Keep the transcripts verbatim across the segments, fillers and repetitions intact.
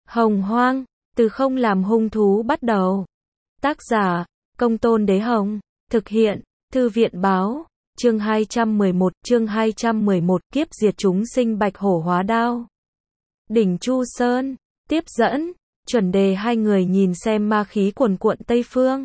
Hồng Hoang, từ không làm hung thú bắt đầu. Tác giả, Công Tôn Đế Hồng. Thực hiện, Thư viện Báo. Chương hai trăm mười một, chương hai trăm mười một, kiếp diệt chúng sinh bạch hổ hóa đao. Đỉnh Chu Sơn, tiếp dẫn, chuẩn đề hai người nhìn xem ma khí cuồn cuộn Tây Phương.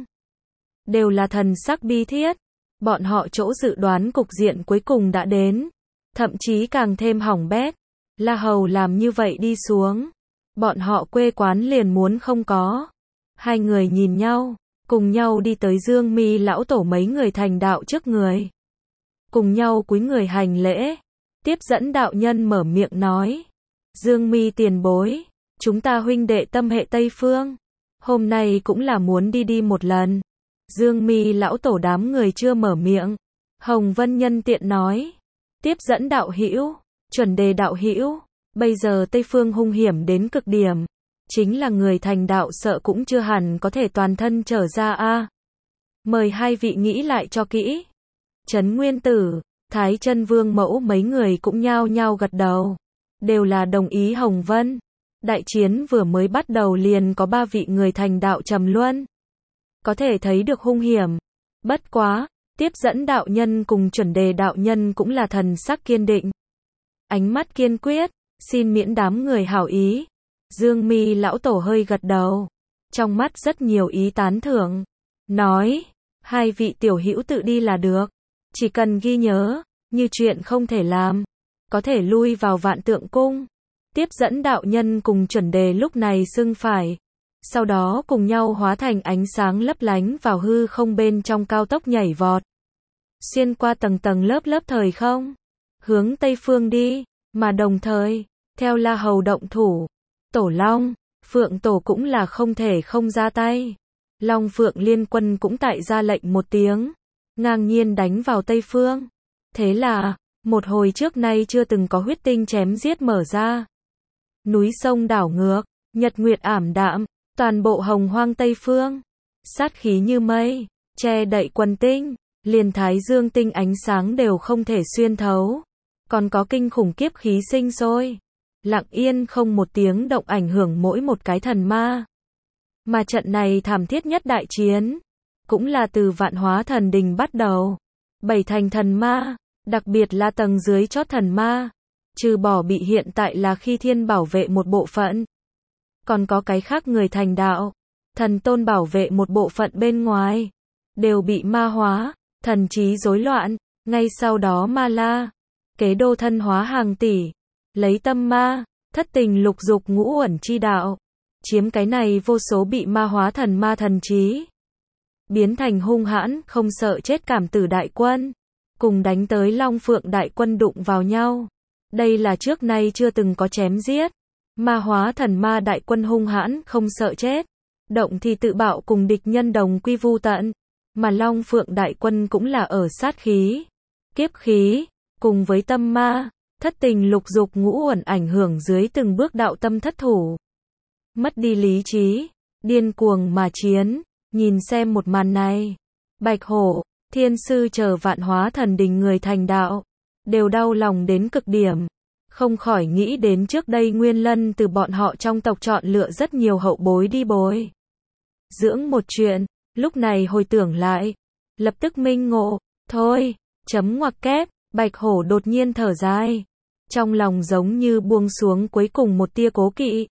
Đều là thần sắc bi thiết. Bọn họ chỗ dự đoán cục diện cuối cùng đã đến. Thậm chí càng thêm hỏng bét. La Hầu làm như vậy đi xuống. Bọn họ quê quán liền muốn không có. Hai người nhìn nhau, cùng nhau đi tới Dương Mi lão tổ mấy người thành đạo trước người. Cùng nhau cúi người hành lễ. Tiếp dẫn đạo nhân mở miệng nói. Dương Mi tiền bối, chúng ta huynh đệ tâm hệ Tây Phương. Hôm nay cũng là muốn đi đi một lần. Dương Mi lão tổ đám người chưa mở miệng. Hồng Vân nhân tiện nói. Tiếp dẫn đạo hữu, chuẩn đề đạo hữu, bây giờ Tây Phương hung hiểm đến cực điểm. Chính là người thành đạo sợ cũng chưa hẳn có thể toàn thân trở ra a. Mời hai vị nghĩ lại cho kỹ. Trấn Nguyên Tử, Thái Chân Vương mẫu mấy người cũng nhao nhao gật đầu. Đều là đồng ý Hồng Vân. Đại chiến vừa mới bắt đầu liền có ba vị người thành đạo trầm luân. Có thể thấy được hung hiểm. Bất quá, tiếp dẫn đạo nhân cùng chuẩn đề đạo nhân cũng là thần sắc kiên định. Ánh mắt kiên quyết, xin miễn đám người hảo ý. Dương Mi lão tổ hơi gật đầu. Trong mắt rất nhiều ý tán thưởng. Nói, hai vị tiểu hữu tự đi là được. Chỉ cần ghi nhớ, như chuyện không thể làm. Có thể lui vào Vạn Tượng Cung. Tiếp dẫn đạo nhân cùng chuẩn đề lúc này xưng phải. Sau đó cùng nhau hóa thành ánh sáng lấp lánh vào hư không bên trong cao tốc nhảy vọt. Xuyên qua tầng tầng lớp lớp thời không. Hướng Tây Phương đi, mà đồng thời, theo La Hầu động thủ. Tổ Long, Phượng Tổ cũng là không thể không ra tay. Long Phượng liên quân cũng tại ra lệnh một tiếng. Ngang nhiên đánh vào Tây Phương. Thế là, một hồi trước nay chưa từng có huyết tinh chém giết mở ra. Núi sông đảo ngược, nhật nguyệt ảm đạm, toàn bộ hồng hoang Tây Phương. Sát khí như mây, che đậy quần tinh, liền thái dương tinh ánh sáng đều không thể xuyên thấu. Còn có kinh khủng kiếp khí sinh sôi. Lặng yên không một tiếng động ảnh hưởng mỗi một cái thần ma. Mà trận này thảm thiết nhất đại chiến, cũng là từ Vạn Hóa Thần Đình bắt đầu. Bảy thành thần ma, đặc biệt là tầng dưới chót thần ma, trừ bỏ bị hiện tại là khi thiên bảo vệ một bộ phận. Còn có cái khác người thành đạo, thần tôn bảo vệ một bộ phận bên ngoài, đều bị ma hóa, thần trí rối loạn, ngay sau đó ma la, kế đô thân hóa hàng tỷ, lấy tâm ma, thất tình lục dục ngũ uẩn chi đạo, chiếm cái này vô số bị ma hóa thần ma thần trí. Biến thành hung hãn, không sợ chết cảm tử đại quân, cùng đánh tới Long Phượng đại quân đụng vào nhau. Đây là trước nay chưa từng có chém giết. Ma hóa thần ma đại quân hung hãn, không sợ chết. Động thì tự bạo cùng địch nhân đồng quy vu tận. Mà Long Phượng đại quân cũng là ở sát khí, kiếp khí, cùng với tâm ma, thất tình lục dục ngũ uẩn ảnh hưởng dưới từng bước đạo tâm thất thủ. Mất đi lý trí, điên cuồng mà chiến. Nhìn xem một màn này, Bạch Hổ, Thiên Sư chờ Vạn Hóa Thần Đình người thành đạo, đều đau lòng đến cực điểm. Không khỏi nghĩ đến trước đây Nguyên Lân từ bọn họ trong tộc chọn lựa rất nhiều hậu bối đi bồi dưỡng một chuyện, lúc này hồi tưởng lại, lập tức minh ngộ, thôi, chấm ngoặc kép, Bạch Hổ đột nhiên thở dài. Trong lòng giống như buông xuống cuối cùng một tia cố kỵ.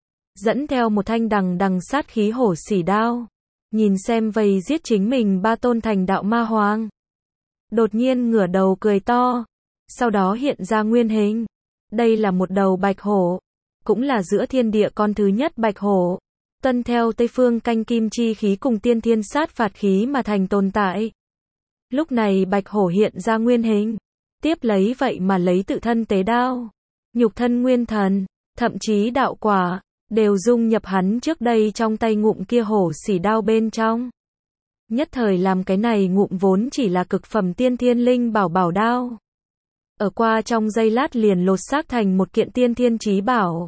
Dẫn theo một thanh đằng đằng sát khí hổ xỉ đao. Nhìn xem vây giết chính mình ba tôn thành đạo ma hoàng. Đột nhiên ngửa đầu cười to. Sau đó hiện ra nguyên hình. Đây là một đầu bạch hổ. Cũng là giữa thiên địa con thứ nhất bạch hổ. Tuân theo Tây Phương canh kim chi khí cùng tiên thiên sát phạt khí mà thành tồn tại. Lúc này bạch hổ hiện ra nguyên hình. Tiếp lấy vậy mà lấy tự thân tế đao. Nhục thân nguyên thần. Thậm chí đạo quả. Đều dung nhập hắn trước đây trong tay ngụm kia hổ xỉ đao bên trong. Nhất thời làm cái này ngụm vốn chỉ là cực phẩm tiên thiên linh bảo bảo đao. Ở qua trong giây lát liền lột xác thành một kiện tiên thiên chí bảo.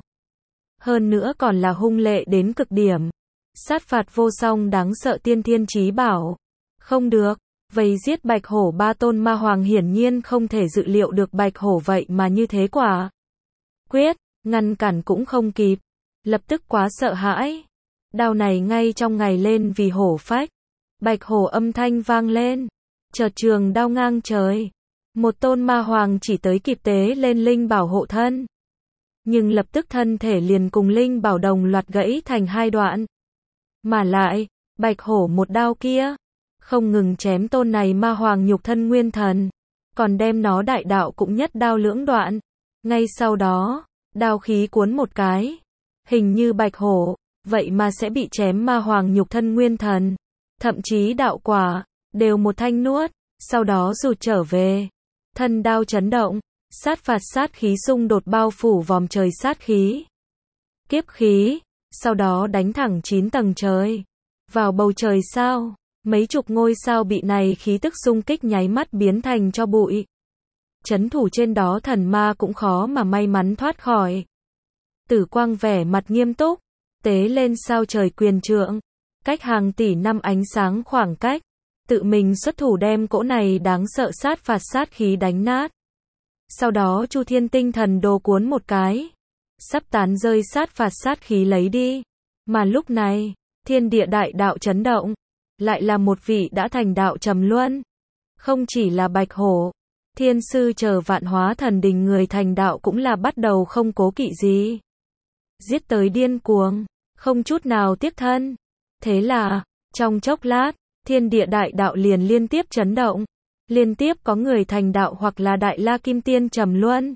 Hơn nữa còn là hung lệ đến cực điểm. Sát phạt vô song đáng sợ tiên thiên chí bảo. Không được, vây giết bạch hổ ba tôn ma hoàng hiển nhiên không thể dự liệu được bạch hổ vậy mà như thế quả. Quyết, ngăn cản cũng không kịp. lập tức quá sợ hãi. Đao này ngay trong ngày lên vì hổ phách. Bạch hổ âm thanh vang lên. Chợt trường đao ngang trời. Một tôn ma hoàng chỉ tới kịp tế lên linh bảo hộ thân. Nhưng lập tức thân thể liền cùng linh bảo đồng loạt gãy thành hai đoạn. Mà lại, bạch hổ một đao kia, không ngừng chém tôn này ma hoàng nhục thân nguyên thần, còn đem nó đại đạo cũng nhất đao lưỡng đoạn. Ngay sau đó, đao khí cuốn một cái, hình như bạch hổ, vậy mà sẽ bị chém ma hoàng nhục thân nguyên thần, thậm chí đạo quả, đều một thanh nuốt, sau đó rụt trở về. Thân đao chấn động, sát phạt sát khí xung đột bao phủ vòm trời sát khí, kiếp khí, sau đó đánh thẳng chín tầng trời, vào bầu trời sao, mấy chục ngôi sao bị này khí tức xung kích nháy mắt biến thành cho bụi. Chấn thủ trên đó thần ma cũng khó mà may mắn thoát khỏi. Tử Quang vẻ mặt nghiêm túc, tế lên sao trời quyền trượng, cách hàng tỷ năm ánh sáng khoảng cách, tự mình xuất thủ đem cỗ này đáng sợ sát phạt sát khí đánh nát. Sau đó Chu Thiên tinh thần đồ cuốn một cái, sắp tán rơi sát phạt sát khí lấy đi. Mà lúc này, thiên địa đại đạo chấn động, lại là một vị đã thành đạo trầm luân. Không chỉ là bạch hổ, thiên sư chờ vạn hóa thần đình người thành đạo cũng là bắt đầu không cố kỵ gì. Giết tới điên cuồng, không chút nào tiếc thân. Thế là, trong chốc lát, thiên địa đại đạo liền liên tiếp chấn động. Liên tiếp có người thành đạo hoặc là đại la kim tiên trầm luân.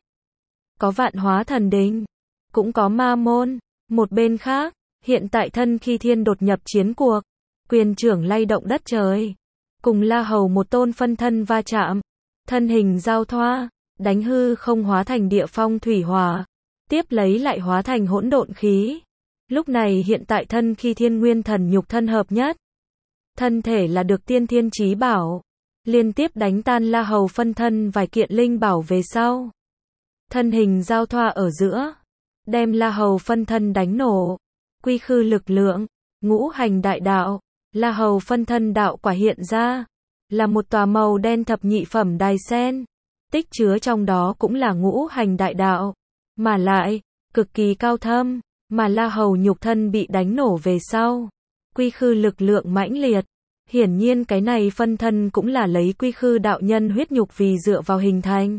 Có vạn hóa thần đình, cũng có ma môn. Một bên khác, hiện tại thân khi thiên đột nhập chiến cuộc, quyền trưởng lay động đất trời. Cùng La Hầu một tôn phân thân va chạm, thân hình giao thoa, đánh hư không hóa thành địa phong thủy hỏa, tiếp lấy lại hóa thành hỗn độn khí. Lúc này hiện tại thân khi thiên nguyên thần nhục thân hợp nhất. Thân thể là được tiên thiên chí bảo, liên tiếp đánh tan La Hầu phân thân vài kiện linh bảo về sau. Thân hình giao thoa ở giữa, đem La Hầu phân thân đánh nổ. Quy khư lực lượng, ngũ hành đại đạo, La Hầu phân thân đạo quả hiện ra, là một tòa màu đen thập nhị phẩm đài sen, tích chứa trong đó cũng là ngũ hành đại đạo, mà lại, cực kỳ cao thâm, mà La Hầu nhục thân bị đánh nổ về sau. Quy khư lực lượng mãnh liệt, hiển nhiên cái này phân thân cũng là lấy quy khư đạo nhân huyết nhục vì dựa vào hình thành.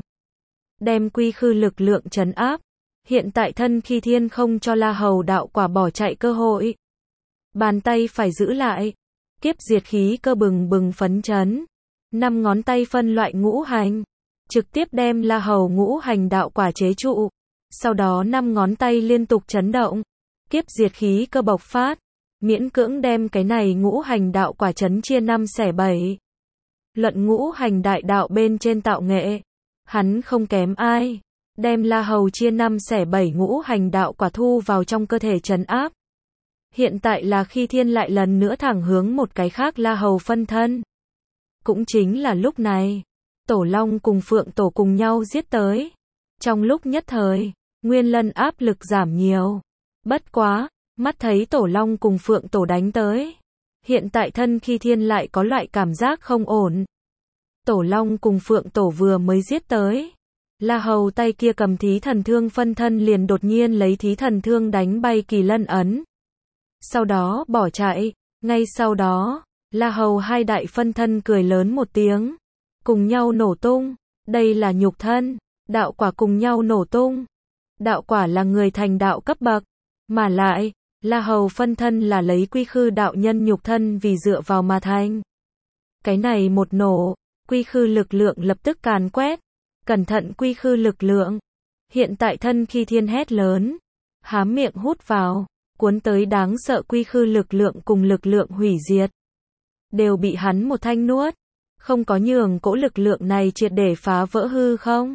Đem quy khư lực lượng trấn áp, hiện tại thân khi thiên không cho La Hầu đạo quả bỏ chạy cơ hội. Bàn tay phải giữ lại, kiếp diệt khí cơ bừng bừng phấn chấn. Năm ngón tay phân loại ngũ hành, trực tiếp đem La Hầu ngũ hành đạo quả chế trụ. Sau đó năm ngón tay liên tục chấn động, kiếp diệt khí cơ bộc phát, miễn cưỡng đem cái này ngũ hành đạo quả chấn chia năm xẻ bảy. Luận ngũ hành đại đạo bên trên tạo nghệ, hắn không kém ai, đem La Hầu chia năm xẻ bảy ngũ hành đạo quả thu vào trong cơ thể trấn áp. Hiện tại là khi thiên lại lần nữa thẳng hướng một cái khác La Hầu phân thân. Cũng chính là lúc này, Tổ Long cùng Phượng Tổ cùng nhau giết tới. Trong lúc nhất thời, Nguyên Lân áp lực giảm nhiều. Bất quá, mắt thấy Tổ Long cùng Phượng Tổ đánh tới, hiện tại thân khi thiên lại có loại cảm giác không ổn. Tổ Long cùng Phượng Tổ vừa mới giết tới, La Hầu tay kia cầm thí thần thương phân thân liền đột nhiên lấy thí thần thương đánh bay Kỳ Lân ấn. Sau đó bỏ chạy, ngay sau đó, La Hầu hai đại phân thân cười lớn một tiếng, cùng nhau nổ tung. Đây là nhục thân, đạo quả cùng nhau nổ tung. Đạo quả là người thành đạo cấp bậc, mà lại, La Hầu phân thân là lấy quy khư đạo nhân nhục thân vì dựa vào mà thành. Cái này một nổ, quy khư lực lượng lập tức càn quét. Cẩn thận quy khư lực lượng. Hiện tại thân khi thiên hét lớn, hám miệng hút vào, cuốn tới đáng sợ quy khư lực lượng cùng lực lượng hủy diệt. Đều bị hắn một thanh nuốt, không có nhường cỗ lực lượng này triệt để phá vỡ hư không.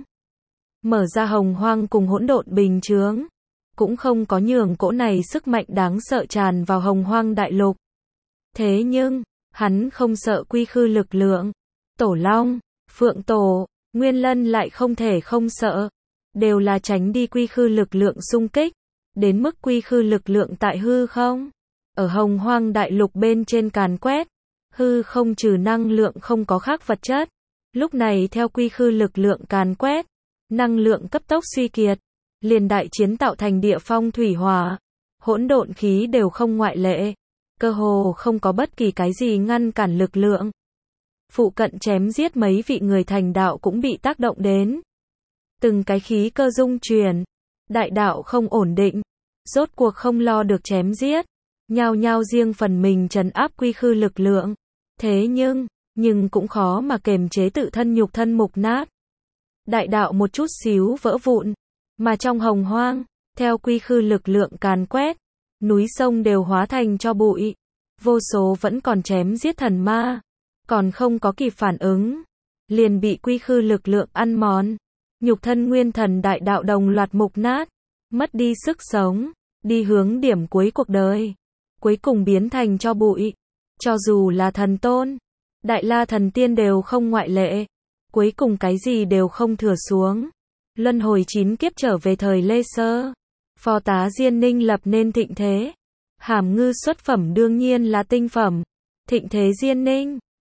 Mở ra hồng hoang cùng hỗn độn bình chướng, cũng không có nhường cỗ này sức mạnh đáng sợ tràn vào hồng hoang đại lục. Thế nhưng, hắn không sợ quy khư lực lượng. Tổ Long, Phượng Tổ, Nguyên Lân lại không thể không sợ, đều là tránh đi quy khư lực lượng xung kích, đến mức quy khư lực lượng tại hư không, ở hồng hoang đại lục bên trên càn quét, hư không trừ năng lượng không có khác vật chất, lúc này theo quy khư lực lượng càn quét, năng lượng cấp tốc suy kiệt, liền đại chiến tạo thành địa phong thủy hỏa, hỗn độn khí đều không ngoại lệ. Cơ hồ không có bất kỳ cái gì ngăn cản lực lượng. Phụ cận chém giết mấy vị người thành đạo cũng bị tác động đến. Từng cái khí cơ dung chuyển. Đại đạo không ổn định. Rốt cuộc không lo được chém giết. Nhao nhao riêng phần mình trấn áp quy khư lực lượng. Thế nhưng, nhưng cũng khó mà kềm chế tự thân nhục thân mục nát. Đại đạo một chút xíu vỡ vụn. Mà trong hồng hoang, theo quy khư lực lượng càn quét, núi sông đều hóa thành cho bụi. Vô số vẫn còn chém giết thần ma. Còn không có kịp phản ứng. Liền bị quy khư lực lượng ăn mòn. Nhục thân nguyên thần đại đạo đồng loạt mục nát. Mất đi sức sống. Đi hướng điểm cuối cuộc đời. Cuối cùng biến thành cho bụi. Cho dù là thần tôn. Đại la thần tiên đều không ngoại lệ. Cuối cùng cái gì đều không thừa xuống. Luân hồi chín kiếp trở về thời Lê Sơ. Phò tá Diên Ninh lập nên thịnh thế. Hàm Ngư xuất phẩm đương nhiên là tinh phẩm. Thịnh thế Diên Ninh.